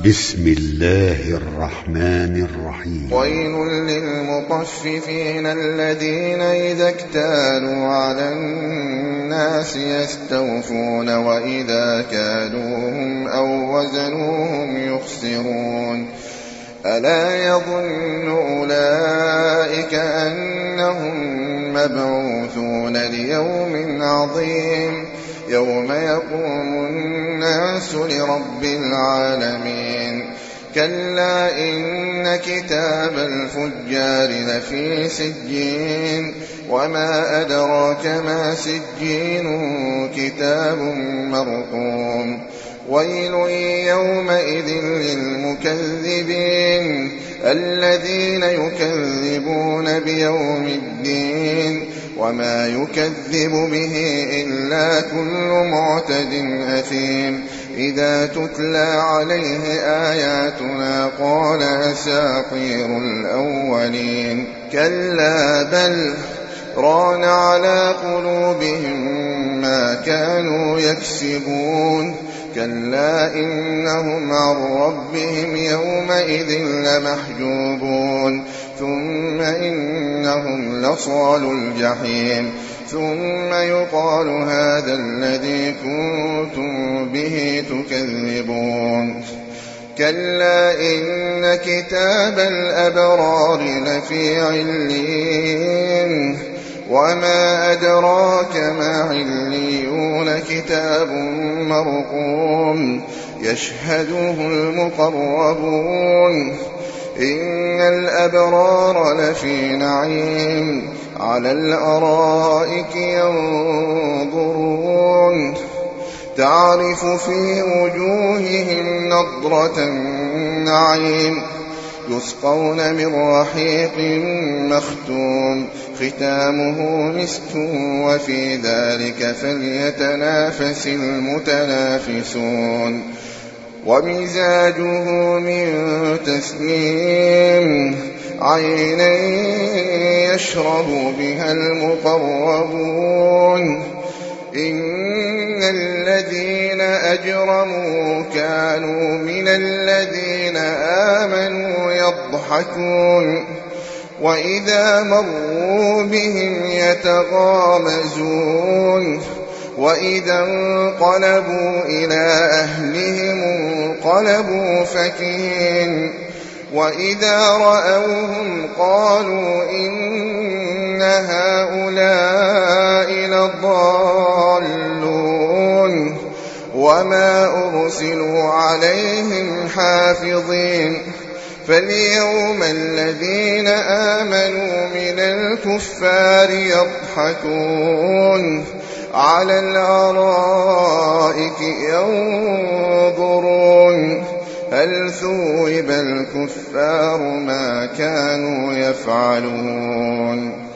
بسم الله الرحمن الرحيم. ويل للمطففين الذين إذا اكتالوا على الناس يستوفون وإذا كالوهم أو وزنوهم يخسرون. ألا يظن أولئك أنهم مبعوثون ليوم عظيم يوم يقوم الناس لرب العالمين. كلا إن كتاب الفجار لفي سجين وما أدراك ما سجين كتاب مرقوم. ويل يومئذ للمكذبين الذين يكذبون بيوم الدين وما يكذب به إلا كل معتد أثيم. إذا تتلى عليه آياتنا قال أساطير الأولين. كلا بل ران على قلوبهم ما كانوا يكسبون. كلا إنهم عن ربهم يومئذ لمحجوبون. ثم إنهم لصالوا الجحيم. ثم يقال هذا الذي كنتم به تكذبون. كلا إن كتاب الأبرار لفي عليين وما أدراك ما عليون كتاب مرقوم يشهده المقربون. إن الأبرار لفي نعيم على الأرائك ينظرون تعرف في وجوههم نضرة النعيم يسقون من رحيق مختوم ختامه مسك وفي ذلك فليتنافس المتنافسون. ومزاجه من تسنيم عينا يشرب بها المقربون. إن الذين أجرموا كانوا من الذين آمنوا يضحكون وإذا مروا بهم يتغامزون. وإذا انقلبوا إلى أهلهم انقلبوا فكهين. وإذا رأوهم قالوا إن هؤلاء لضالون وما أرسلوا عليهم حافظين. فاليوم الذين آمنوا من الكفار يضحكون على الأرائك ينظرون هل ثوب الكفار ما كانوا يفعلون.